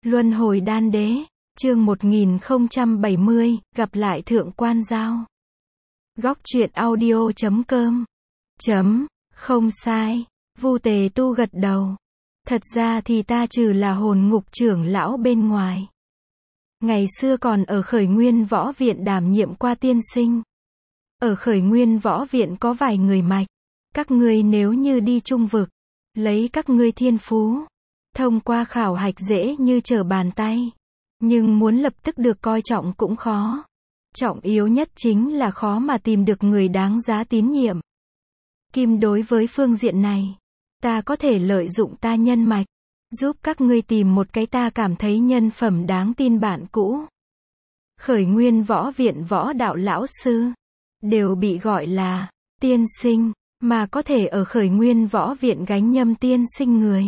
Luân hồi đan đế, chương 1070, gặp lại Thượng Quan Giao. Góc truyện audio.com. Không sai, Vu Tề Tu gật đầu. Thật ra thì ta trừ là hồn ngục trưởng lão bên ngoài. Ngày xưa còn ở Khởi Nguyên Võ Viện đảm nhiệm qua tiên sinh. Ở Khởi Nguyên Võ Viện có vài người mạch. Các ngươi nếu như đi trung vực, lấy các ngươi thiên phú, thông qua khảo hạch dễ như trở bàn tay. Nhưng muốn lập tức được coi trọng cũng khó. Trọng yếu nhất chính là khó mà tìm được người đáng giá tín nhiệm. Kim đối với phương diện này, ta có thể lợi dụng ta nhân mạch, giúp các ngươi tìm một cái ta cảm thấy nhân phẩm đáng tin bạn cũ. Khởi Nguyên Võ Viện võ đạo lão sư, đều bị gọi là tiên sinh, mà có thể ở Khởi Nguyên Võ Viện gánh nhâm tiên sinh người.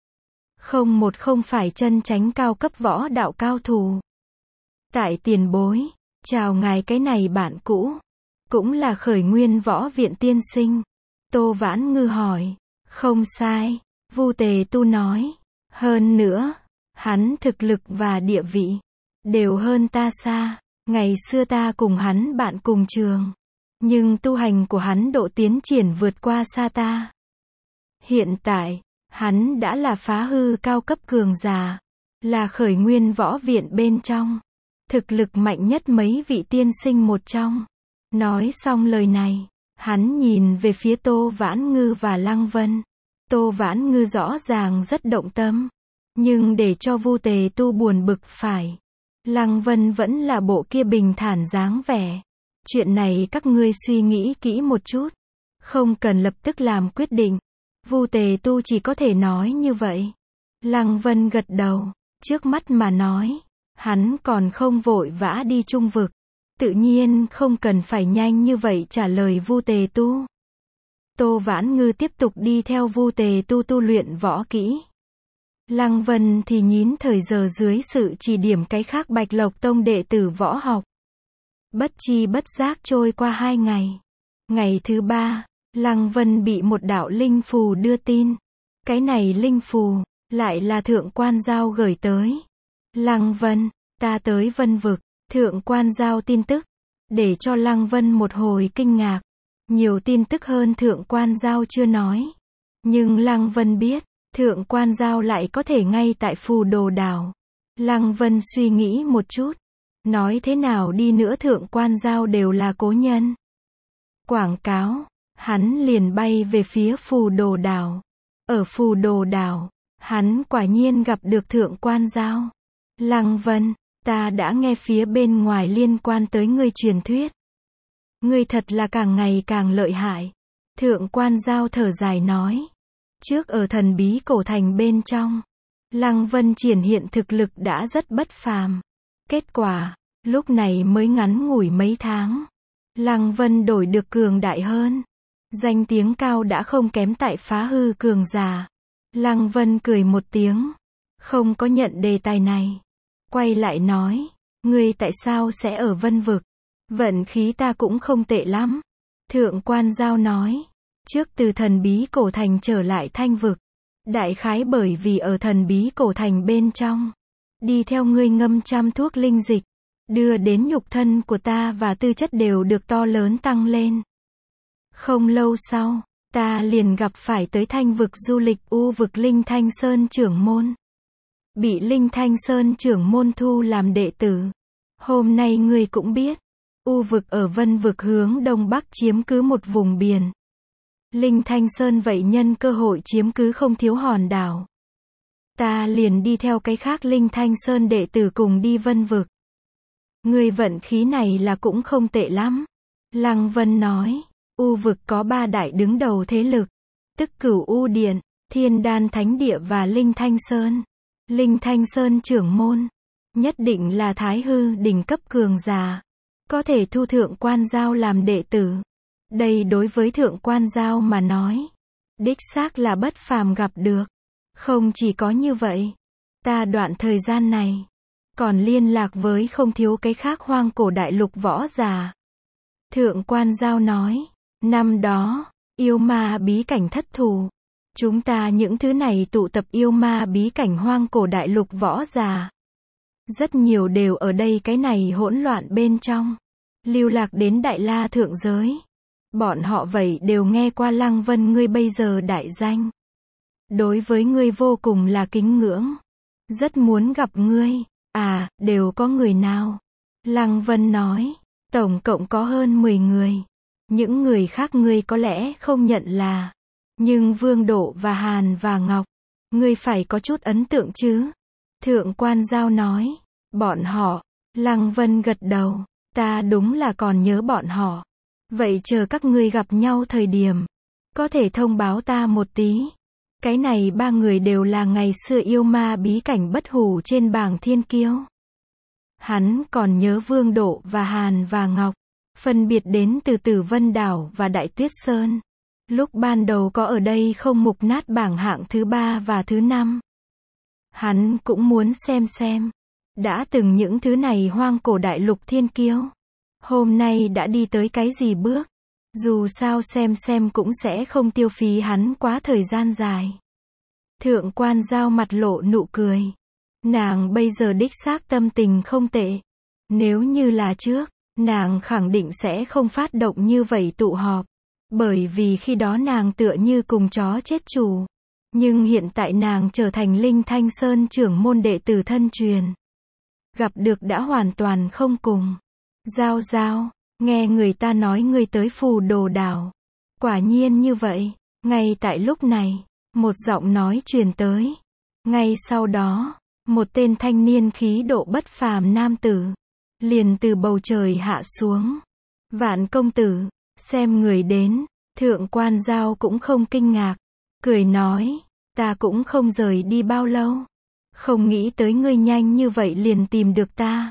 Không phải chân chánh cao cấp võ đạo cao thủ. Tại tiền bối, chào ngài cái này bạn cũ, cũng là Khởi Nguyên Võ Viện tiên sinh. Tô Vãn Ngư hỏi. Không sai, Vu Tề Tu nói. Hơn nữa, hắn thực lực và địa vị đều hơn ta xa. Ngày xưa ta cùng hắn bạn cùng trường, nhưng tu hành của hắn độ tiến triển vượt qua xa ta. Hiện tại, hắn đã là phá hư cao cấp cường giả, là Khởi Nguyên Võ Viện bên trong, thực lực mạnh nhất mấy vị tiên sinh một trong. Nói xong lời này, hắn nhìn về phía Tô Vãn Ngư và Lăng Vân. Tô Vãn Ngư rõ ràng rất động tâm, nhưng để cho Vu Tề Tu buồn bực phải. Lăng Vân vẫn là bộ kia bình thản dáng vẻ. Chuyện này các ngươi suy nghĩ kỹ một chút, không cần lập tức làm quyết định. Vu Tề Tu chỉ có thể nói như vậy. Lăng Vân gật đầu, trước mắt mà nói, hắn còn không vội vã đi trung vực, tự nhiên không cần phải nhanh như vậy trả lời Vu Tề Tu. Tô Vãn Ngư tiếp tục đi theo Vu Tề Tu tu luyện võ kỹ. Lăng Vân thì nhín thời giờ dưới sự chỉ điểm cái khác Bạch Lộc Tông đệ tử võ học. Bất chi bất giác trôi qua 2 ngày. Ngày thứ 3, Lăng Vân bị một đạo linh phù đưa tin. Cái này linh phù, lại là Thượng Quan Giao gửi tới. Lăng Vân, ta tới Vân Vực. Thượng Quan Giao tin tức, để cho Lăng Vân một hồi kinh ngạc. Nhiều tin tức hơn Thượng Quan Giao chưa nói. Nhưng Lăng Vân biết, Thượng Quan Giao lại có thể ngay tại Phù Đồ Đảo. Lăng Vân suy nghĩ một chút. Nói thế nào đi nữa Thượng Quan Giao đều là cố nhân. Quảng cáo, hắn liền bay về phía Phù Đồ Đảo. Ở Phù Đồ Đảo, hắn quả nhiên gặp được Thượng Quan Giao. Lăng Vân, ta đã nghe phía bên ngoài liên quan tới ngươi truyền thuyết. Ngươi thật là càng ngày càng lợi hại. Thượng Quan Giao thở dài nói. Trước ở Thần Bí Cổ Thành bên trong, Lăng Vân triển hiện thực lực đã rất bất phàm. Kết quả, lúc này mới ngắn ngủi mấy tháng, Lăng Vân đổi được cường đại hơn. Danh tiếng cao đã không kém tại phá hư cường giả. Lăng Vân cười một tiếng, không có nhận đề tài này. Quay lại nói, ngươi tại sao sẽ ở Vân Vực? Vận khí ta cũng không tệ lắm. Thượng Quan Giao nói, trước từ Thần Bí Cổ Thành trở lại Thanh Vực. Đại khái bởi vì ở Thần Bí Cổ Thành bên trong, đi theo ngươi ngâm trăm thuốc linh dịch, đưa đến nhục thân của ta và tư chất đều được to lớn tăng lên. Không lâu sau, ta liền gặp phải tới Thanh Vực du lịch U Vực Linh Thanh Sơn trưởng môn. Bị Linh Thanh Sơn trưởng môn thu làm đệ tử. Hôm nay ngươi cũng biết, U Vực ở Vân Vực hướng đông bắc chiếm cứ một vùng biển. Linh Thanh Sơn vậy nhân cơ hội chiếm cứ không thiếu hòn đảo. Ta liền đi theo cái khác Linh Thanh Sơn đệ tử cùng đi Vân Vực. Ngươi vận khí này là cũng không tệ lắm. Lăng Vân nói, U Vực có 3 đại đứng đầu thế lực, tức Cửu U Điện, Thiên Đan Thánh Địa và Linh Thanh Sơn. Linh Thanh Sơn trưởng môn, nhất định là Thái Hư đỉnh cấp cường giả, có thể thu Thượng Quan Giao làm đệ tử. Đây đối với Thượng Quan Giao mà nói, đích xác là bất phàm gặp được. Không chỉ có như vậy, ta đoạn thời gian này, còn liên lạc với không thiếu cái khác hoang cổ đại lục võ giả. Thượng Quan Giao nói, năm đó, yêu ma bí cảnh thất thủ, Chúng ta những thứ này tụ tập yêu ma bí cảnh hoang cổ đại lục võ giả. Rất nhiều đều ở đây cái này hỗn loạn bên trong. Lưu lạc đến Đại La thượng giới. Bọn họ vậy đều nghe qua Lăng Vân ngươi bây giờ đại danh. Đối với ngươi vô cùng là kính ngưỡng. Rất muốn gặp ngươi. À, đều có người nào? Lăng Vân nói. Tổng cộng có hơn 10 người. Những người khác ngươi có lẽ không nhận là. Nhưng Vương Độ và Hàn và Ngọc. Ngươi phải có chút ấn tượng chứ? Thượng quan Giao nói. Bọn họ. Lăng Vân gật đầu. Ta đúng là còn nhớ bọn họ. Vậy chờ các ngươi gặp nhau thời điểm. Có thể thông báo ta một tí. Cái này 3 người đều là ngày xưa yêu ma bí cảnh bất hủ trên bảng thiên kiêu. Hắn còn nhớ Vương Độ và Hàn và Ngọc. Phân biệt đến từ Tử Vân Đảo và Đại Tuyết Sơn. Lúc ban đầu có ở đây không mục nát bảng hạng thứ 3 và thứ 5. Hắn cũng muốn xem. Đã từng những thứ này hoang cổ đại lục thiên kiêu. Hôm nay đã đi tới cái gì bước. Dù sao xem cũng sẽ không tiêu phí hắn quá thời gian dài. Thượng quan Giao mặt lộ nụ cười. Nàng bây giờ đích xác tâm tình không tệ. Nếu như là trước, nàng khẳng định sẽ không phát động như vậy tụ họp. Bởi vì khi đó nàng tựa như cùng chó chết chủ. Nhưng hiện tại nàng trở thành Linh Thanh Sơn trưởng môn đệ tử thân truyền. Gặp được đã hoàn toàn không cùng. Giao, nghe người ta nói ngươi tới Phù Đồ Đảo. Quả nhiên như vậy. Ngay tại lúc này, một giọng nói truyền tới. Ngay sau đó, một tên thanh niên khí độ bất phàm nam tử. Liền từ bầu trời hạ xuống. Vạn công tử, xem người đến. Thượng quan Giao cũng không kinh ngạc. Cười nói, ta cũng không rời đi bao lâu. Không nghĩ tới ngươi nhanh như vậy liền tìm được ta.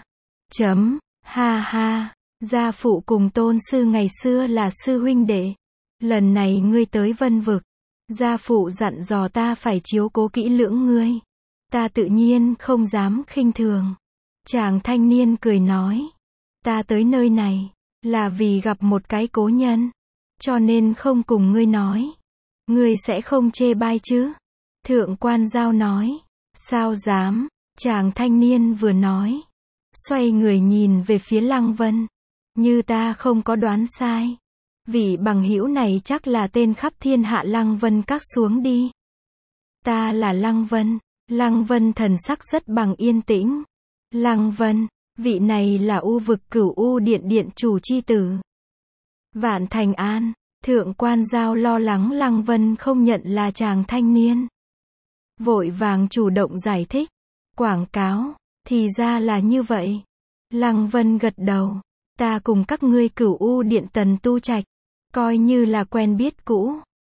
Ha, gia phụ cùng tôn sư ngày xưa là sư huynh đệ. Lần này ngươi tới Vân Vực. Gia phụ dặn dò ta phải chiếu cố kỹ lưỡng ngươi. Ta tự nhiên không dám khinh thường. Chàng thanh niên cười nói. Ta tới nơi này, là vì gặp một cái cố nhân. Cho nên không cùng ngươi nói. Ngươi sẽ không chê bai chứ? Thượng quan Giao nói. Sao dám? Chàng thanh niên vừa nói. Xoay người nhìn về phía Lăng Vân. Như ta không có đoán sai. Vị bằng hữu này chắc là tên khắp thiên hạ Lăng Vân các xuống đi. Ta là Lăng Vân. Lăng Vân thần sắc rất bằng yên tĩnh. Lăng Vân, vị này là U vực Cửu U điện điện chủ chi tử. Vạn Thành An. Thượng quan Giao lo lắng Lăng Vân không nhận là chàng thanh niên. Vội vàng chủ động giải thích. Quảng cáo, thì ra là như vậy. Lăng Vân gật đầu. Ta cùng các ngươi Cửu U điện Tần Tu Trạch. Coi như là quen biết cũ.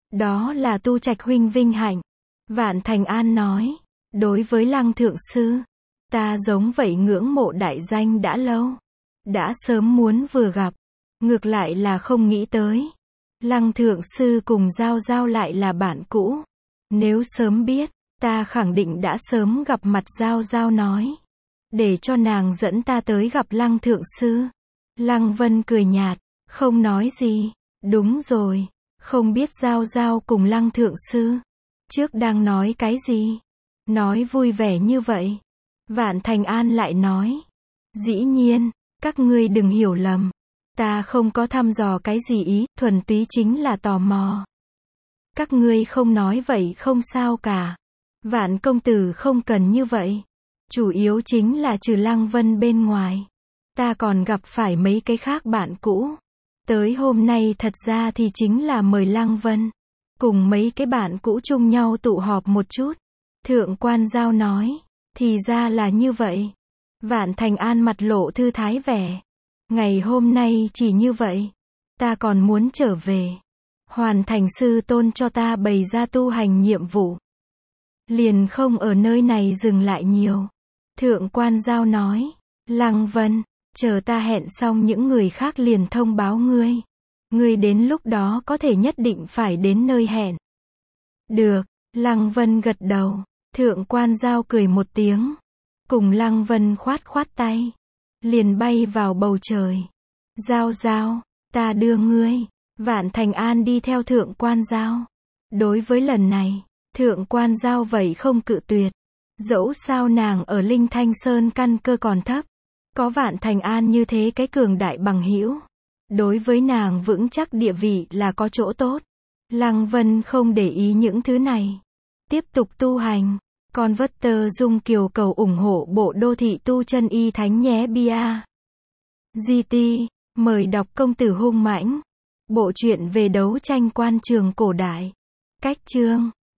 Đó là Tu Trạch huynh vinh hạnh. Vạn Thành An nói. Đối với Lăng thượng sư. Ta giống vậy ngưỡng mộ đại danh đã lâu. Đã sớm muốn vừa gặp. Ngược lại là không nghĩ tới. Lăng thượng sư cùng Giao lại là bạn cũ. Nếu sớm biết, ta khẳng định đã sớm gặp mặt Giao nói. Để cho nàng dẫn ta tới gặp Lăng thượng sư. Lăng Vân cười nhạt, không nói gì. Đúng rồi, không biết Giao cùng Lăng thượng sư. Trước đang nói cái gì? Nói vui vẻ như vậy. Vạn Thành An lại nói. Dĩ nhiên, các ngươi đừng hiểu lầm. Ta không có thăm dò cái gì ý, thuần túy chính là tò mò. Các ngươi không nói vậy không sao cả. Vạn công tử không cần như vậy. Chủ yếu chính là trừ Lăng Vân bên ngoài. Ta còn gặp phải mấy cái khác bạn cũ. Tới hôm nay thật ra thì chính là mời Lăng Vân. Cùng mấy cái bạn cũ chung nhau tụ họp một chút. Thượng quan Giao nói. Thì ra là như vậy. Vạn Thành An mặt lộ thư thái vẻ. Ngày hôm nay chỉ như vậy. Ta còn muốn trở về. Hoàn thành sư tôn cho ta bày ra tu hành nhiệm vụ. Liền không ở nơi này dừng lại nhiều. Thượng quan Giao nói. Lăng Vân, chờ ta hẹn xong những người khác liền thông báo ngươi. Ngươi đến lúc đó có thể nhất định phải đến nơi hẹn. Được, Lăng Vân gật đầu. Thượng quan Giao cười một tiếng. Cùng Lăng Vân khoát tay. Liền bay vào bầu trời. Giao, ta đưa ngươi. Vạn Thành An đi theo thượng quan Giao. Đối với lần này, Thượng Quan Giao vậy không cự tuyệt. Dẫu sao nàng ở Linh Thanh Sơn căn cơ còn thấp. Có Vạn Thành An như thế cái cường đại bằng hữu. Đối với nàng vững chắc địa vị là có chỗ tốt. Lăng Vân không để ý những thứ này. Tiếp tục tu hành. Con vất tơ Dung Kiều cầu ủng hộ bộ đô thị tu chân y thánh nhé bia. GT, mời đọc Công tử hung mãnh. Bộ truyện về đấu tranh quan trường cổ đại. Cách chương